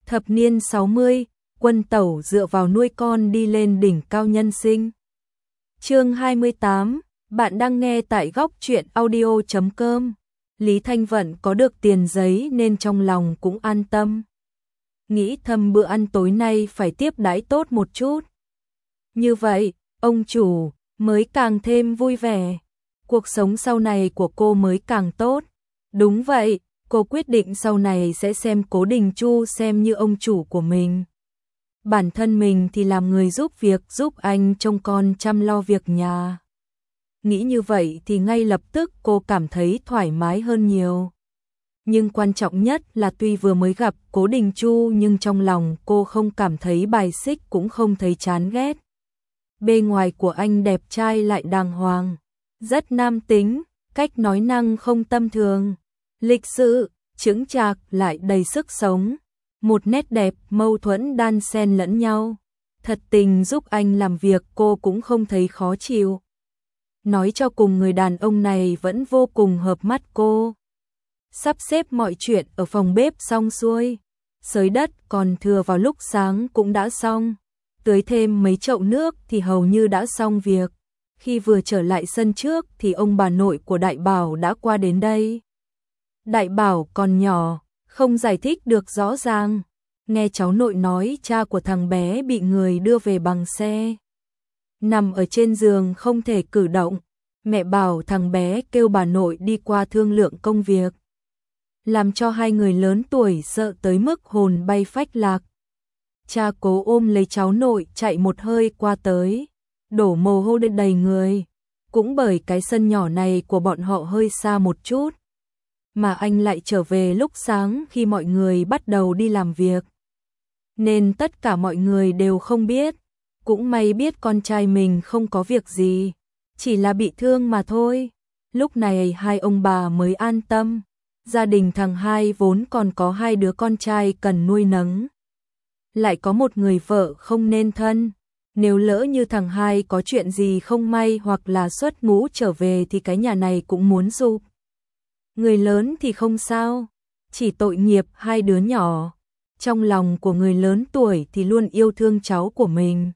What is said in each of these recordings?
Thập niên 60, Quân Tẩu dựa vào nuôi con đi lên đỉnh cao nhân sinh. Chương 28, bạn đang nghe tại góc truyện audio.com. Lý Thanh Vận có được tiền giấy nên trong lòng cũng an tâm. Nghĩ thầm bữa ăn tối nay phải tiếp đãi tốt một chút. Như vậy, ông chủ mới càng thêm vui vẻ. Cuộc sống sau này của cô mới càng tốt. Đúng vậy, cô quyết định sau này sẽ xem Cố Đình Chu xem như ông chủ của mình. Bản thân mình thì làm người giúp việc, giúp anh trông con chăm lo việc nhà. Nghĩ như vậy thì ngay lập tức cô cảm thấy thoải mái hơn nhiều. Nhưng quan trọng nhất là tuy vừa mới gặp Cố Đình Chu nhưng trong lòng cô không cảm thấy bài xích cũng không thấy chán ghét. Bề ngoài của anh đẹp trai lại đàng hoàng, rất nam tính, cách nói năng không tầm thường, lịch sự, chững chạc lại đầy sức sống. Một nét đẹp mâu thuẫn đan xen lẫn nhau. Thật tình giúp anh làm việc cô cũng không thấy khó chịu. Nói cho cùng người đàn ông này vẫn vô cùng hợp mắt cô. Sắp xếp mọi chuyện ở phòng bếp xong xuôi. Xới đất còn thừa vào lúc sáng cũng đã xong. Tưới thêm mấy chậu nước thì hầu như đã xong việc. Khi vừa trở lại sân trước thì ông bà nội của Đại Bảo đã qua đến đây. Đại Bảo còn nhỏ, không giải thích được rõ ràng. Nghe cháu nội nói cha của thằng bé bị người đưa về bằng xe. Nằm ở trên giường không thể cử động. Mẹ bảo thằng bé kêu bà nội đi qua thương lượng công việc. Làm cho hai người lớn tuổi sợ tới mức hồn bay phách lạc. Cha Cố ôm lấy cháu nội chạy một hơi qua tới. Đổ mồ hôi đầy người. Cũng bởi cái sân nhỏ này của bọn họ hơi xa một chút. Mà anh lại trở về lúc sáng khi mọi người bắt đầu đi làm việc. Nên tất cả mọi người đều không biết. Cũng may biết con trai mình không có việc gì. Chỉ là bị thương mà thôi. Lúc này hai ông bà mới an tâm. Gia đình thằng hai vốn còn có hai đứa con trai cần nuôi nấng. Lại có một người vợ không nên thân. Nếu lỡ như thằng hai có chuyện gì không may hoặc là xuất ngũ trở về thì cái nhà này cũng muốn giúp. Người lớn thì không sao, chỉ tội nghiệp hai đứa nhỏ. Trong lòng của người lớn tuổi thì luôn yêu thương cháu của mình.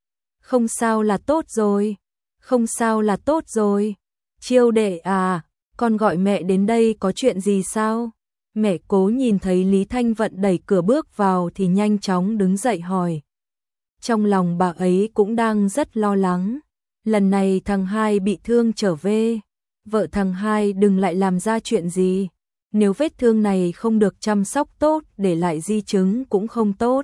Không sao là tốt rồi, không sao là tốt rồi. Chiêu đệ à, con gọi mẹ đến đây có chuyện gì sao? Mẹ Cố nhìn thấy Lý Thanh Vận đẩy cửa bước vào thì nhanh chóng đứng dậy hỏi. Trong lòng bà ấy cũng đang rất lo lắng. Lần này thằng hai bị thương trở về. Vợ thằng hai đừng lại làm ra chuyện gì. Nếu vết thương này không được chăm sóc tốt, để lại di chứng cũng không tốt.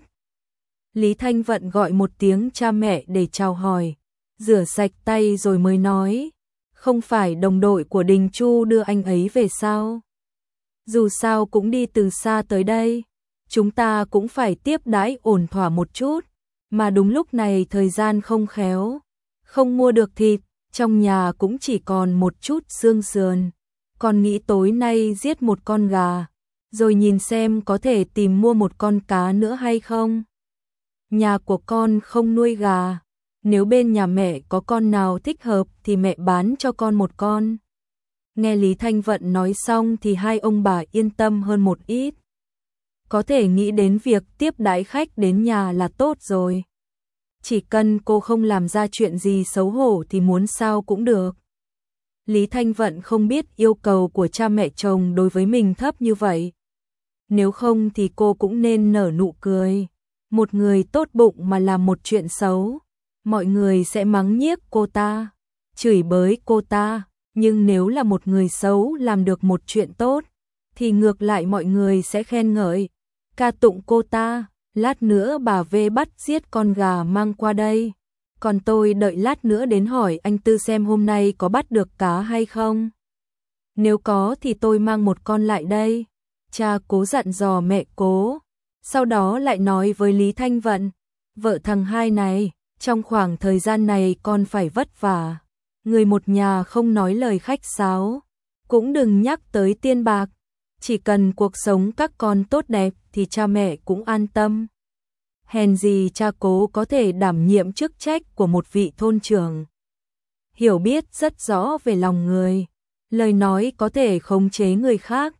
Lý Thanh Vận gọi một tiếng cha mẹ để chào hỏi. Rửa sạch tay rồi mới nói. Không phải đồng đội của Đình Chu đưa anh ấy về sao? Dù sao cũng đi từ xa tới đây. Chúng ta cũng phải tiếp đãi ổn thỏa một chút. Mà đúng lúc này thời gian không khéo. Không mua được thịt. Trong nhà cũng chỉ còn một chút xương sườn. Con nghĩ tối nay giết một con gà. Rồi nhìn xem có thể tìm mua một con cá nữa hay không. Nhà của con không nuôi gà. Nếu bên nhà mẹ có con nào thích hợp thì mẹ bán cho con một con. Nghe Lý Thanh Vận nói xong thì hai ông bà yên tâm hơn một ít. Có thể nghĩ đến việc tiếp đãi khách đến nhà là tốt rồi. Chỉ cần cô không làm ra chuyện gì xấu hổ thì muốn sao cũng được. Lý Thanh Vận không biết yêu cầu của cha mẹ chồng đối với mình thấp như vậy. Nếu không thì cô cũng nên nở nụ cười. Một người tốt bụng mà làm một chuyện xấu, mọi người sẽ mắng nhiếc cô ta, chửi bới cô ta. Nhưng nếu là một người xấu làm được một chuyện tốt, thì ngược lại mọi người sẽ khen ngợi, ca tụng cô ta. Lát nữa bà về bắt giết con gà mang qua đây. Còn tôi đợi lát nữa đến hỏi anh Tư xem hôm nay có bắt được cá hay không. Nếu có thì tôi mang một con lại đây. Cha Cố dặn dò mẹ Cố. Sau đó lại nói với Lý Thanh Vận. Vợ thằng hai này, trong khoảng thời gian này con phải vất vả. Người một nhà không nói lời khách sáo. Cũng đừng nhắc tới tiền bạc. Chỉ cần cuộc sống các con tốt đẹp thì cha mẹ cũng an tâm. Hèn gì cha Cố có thể đảm nhiệm chức trách của một vị thôn trưởng. Hiểu biết rất rõ về lòng người. Lời nói có thể khống chế người khác.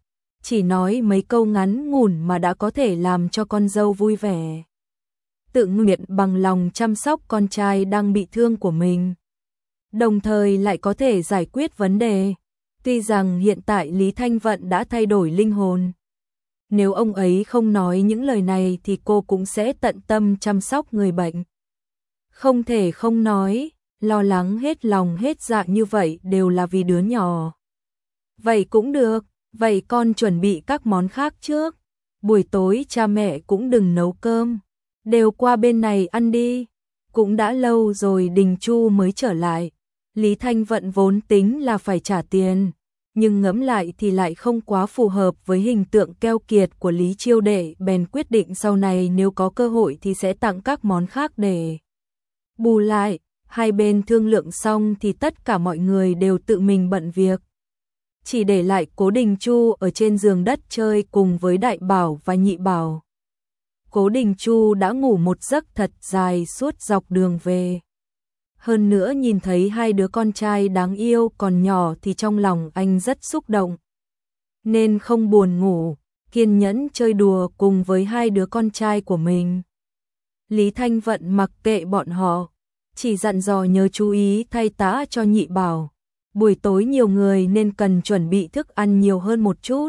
chỉ nói mấy câu ngắn ngủn mà đã có thể làm cho con dâu vui vẻ. Tự nguyện bằng lòng chăm sóc con trai đang bị thương của mình, đồng thời lại có thể giải quyết vấn đề. Tuy rằng hiện tại Lý Thanh Vận đã thay đổi linh hồn. Nếu ông ấy không nói những lời này thì cô cũng sẽ tận tâm chăm sóc người bệnh. Không thể không nói, lo lắng hết lòng hết dạ như vậy đều là vì đứa nhỏ. Vậy cũng được, vậy con chuẩn bị các món khác trước. Buổi tối cha mẹ cũng đừng nấu cơm, đều qua bên này ăn đi. Cũng đã lâu rồi Đình Chu mới trở lại. Lý Thanh Vận vốn tính là phải trả tiền, nhưng ngẫm lại thì lại không quá phù hợp với hình tượng keo kiệt của Lý Chiêu Đệ, bèn quyết định sau này nếu có cơ hội thì sẽ tặng các món khác để bù lại. Hai bên thương lượng xong thì tất cả mọi người đều tự mình bận việc, chỉ để lại Cố Đình Chu ở trên giường đất chơi cùng với Đại Bảo và Nhị Bảo. Cố Đình Chu đã ngủ một giấc thật dài suốt dọc đường về. Hơn nữa nhìn thấy hai đứa con trai đáng yêu còn nhỏ thì trong lòng anh rất xúc động, nên không buồn ngủ, kiên nhẫn chơi đùa cùng với hai đứa con trai của mình. Lý Thanh Vận mặc kệ bọn họ, chỉ dặn dò nhớ chú ý thay tã cho Nhị Bảo. Buổi tối nhiều người nên cần chuẩn bị thức ăn nhiều hơn một chút.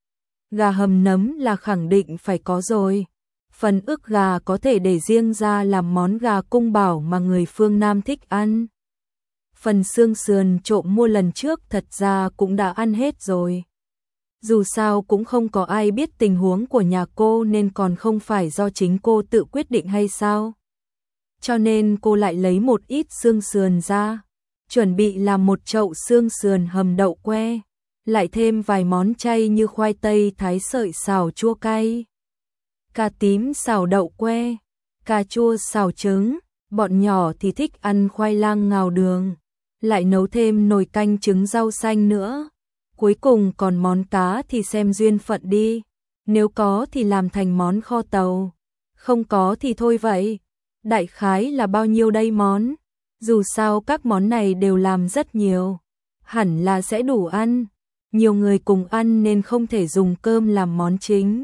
Gà hầm nấm là khẳng định phải có rồi. Phần ức gà có thể để riêng ra làm món gà cung bảo mà người phương Nam thích ăn. Phần xương sườn trộm mua lần trước thật ra cũng đã ăn hết rồi. Dù sao cũng không có ai biết tình huống của nhà cô nên còn không phải do chính cô tự quyết định hay sao. Cho nên cô lại lấy một ít xương sườn ra, chuẩn bị làm một chậu xương sườn hầm đậu que, lại thêm vài món chay như khoai tây thái sợi xào chua cay, cà tím xào đậu que, cà chua xào trứng, bọn nhỏ thì thích ăn khoai lang ngào đường, lại nấu thêm nồi canh trứng rau xanh nữa. Cuối cùng còn món cá thì xem duyên phận đi, nếu có thì làm thành món kho tàu, không có thì thôi vậy. Đại khái là bao nhiêu đây món? Dù sao các món này đều làm rất nhiều, hẳn là sẽ đủ ăn. Nhiều người cùng ăn nên không thể dùng cơm làm món chính.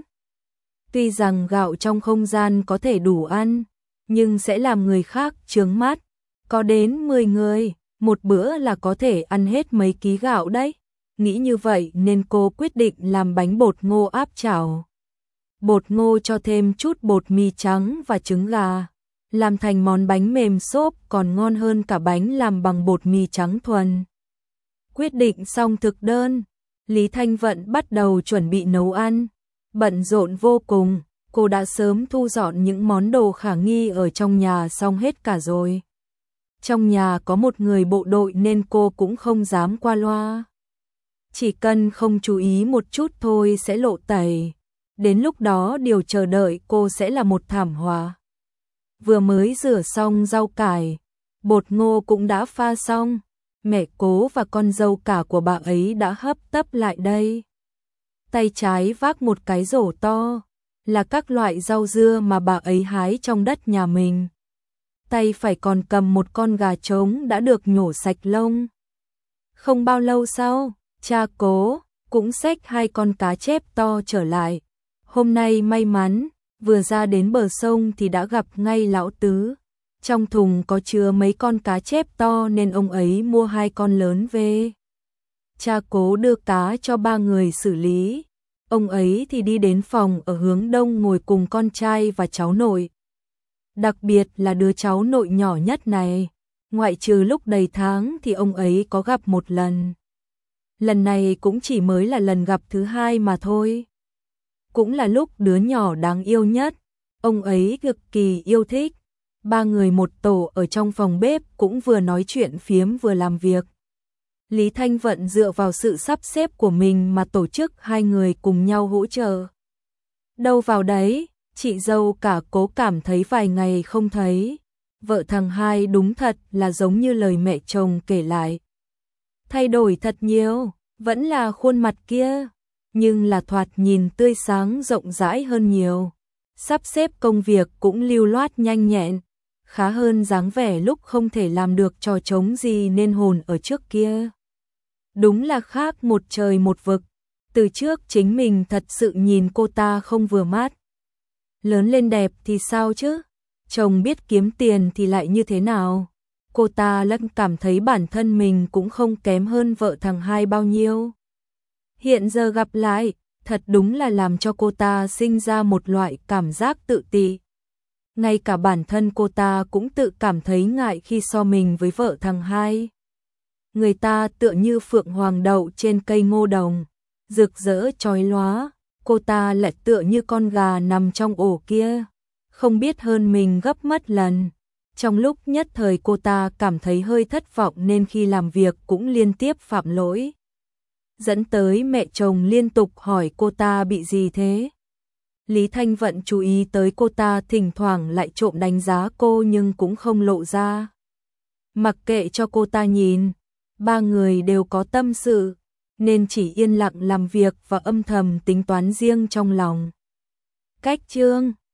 Tuy rằng gạo trong không gian có thể đủ ăn, nhưng sẽ làm người khác chướng mắt. Có đến 10 người, một bữa là có thể ăn hết mấy ký gạo đấy. Nghĩ như vậy nên cô quyết định làm bánh bột ngô áp chảo. Bột ngô cho thêm chút bột mì trắng và trứng gà, làm thành món bánh mềm xốp còn ngon hơn cả bánh làm bằng bột mì trắng thuần. Quyết định xong thực đơn, Lý Thanh Vận bắt đầu chuẩn bị nấu ăn. Bận rộn vô cùng, cô đã sớm thu dọn những món đồ khả nghi ở trong nhà xong hết cả rồi. Trong nhà có một người bộ đội nên cô cũng không dám qua loa. Chỉ cần không chú ý một chút thôi sẽ lộ tẩy. Đến lúc đó điều chờ đợi cô sẽ là một thảm họa. Vừa mới rửa xong rau cải, bột ngô cũng đã pha xong. Mẹ Cố và con dâu cả của bà ấy đã hấp tấp lại đây. Tay trái vác một cái rổ to, là các loại rau dưa mà bà ấy hái trong đất nhà mình. Tay phải còn cầm một con gà trống đã được nhổ sạch lông. Không bao lâu sau, cha Cố cũng xách hai con cá chép to trở lại. Hôm nay may mắn, vừa ra đến bờ sông thì đã gặp ngay lão tứ. Trong thùng có chứa mấy con cá chép to nên ông ấy mua hai con lớn về. Cha Cố đưa cá cho ba người xử lý. Ông ấy thì đi đến phòng ở hướng đông ngồi cùng con trai và cháu nội. Đặc biệt là đứa cháu nội nhỏ nhất này, ngoại trừ lúc đầy tháng thì ông ấy có gặp một lần. Lần này cũng chỉ mới là lần gặp thứ hai mà thôi. Cũng là lúc đứa nhỏ đáng yêu nhất, ông ấy cực kỳ yêu thích. Ba người một tổ ở trong phòng bếp cũng vừa nói chuyện phiếm vừa làm việc. Lý Thanh Vận dựa vào sự sắp xếp của mình mà tổ chức hai người cùng nhau hỗ trợ. Đâu vào đấy, chị dâu cả Cố cảm thấy vài ngày không thấy. Vợ thằng hai đúng thật là giống như lời mẹ chồng kể lại. Thay đổi thật nhiều, vẫn là khuôn mặt kia, nhưng là thoạt nhìn tươi sáng rộng rãi hơn nhiều. Sắp xếp công việc cũng lưu loát nhanh nhẹn, khá hơn dáng vẻ lúc không thể làm được trò trống gì nên hồn ở trước kia. Đúng là khác một trời một vực. Từ trước chính mình thật sự nhìn cô ta không vừa mắt. Lớn lên đẹp thì sao chứ? Chồng biết kiếm tiền thì lại như thế nào? Cô ta lẫn cảm thấy bản thân mình cũng không kém hơn vợ thằng hai bao nhiêu. Hiện giờ gặp lại, thật đúng là làm cho cô ta sinh ra một loại cảm giác tự ti. Ngay cả bản thân cô ta cũng tự cảm thấy ngại khi so mình với vợ thằng hai. Người ta tựa như phượng hoàng đậu trên cây ngô đồng, rực rỡ chói lóa, cô ta lại tựa như con gà nằm trong ổ kia, không biết hơn mình gấp mất lần. Trong lúc nhất thời cô ta cảm thấy hơi thất vọng nên khi làm việc cũng liên tiếp phạm lỗi. Dẫn tới mẹ chồng liên tục hỏi cô ta bị gì thế. Lý Thanh Vận chú ý tới cô ta thỉnh thoảng lại trộm đánh giá cô nhưng cũng không lộ ra. Mặc kệ cho cô ta nhìn, ba người đều có tâm sự, nên chỉ yên lặng làm việc và âm thầm tính toán riêng trong lòng. Cách chương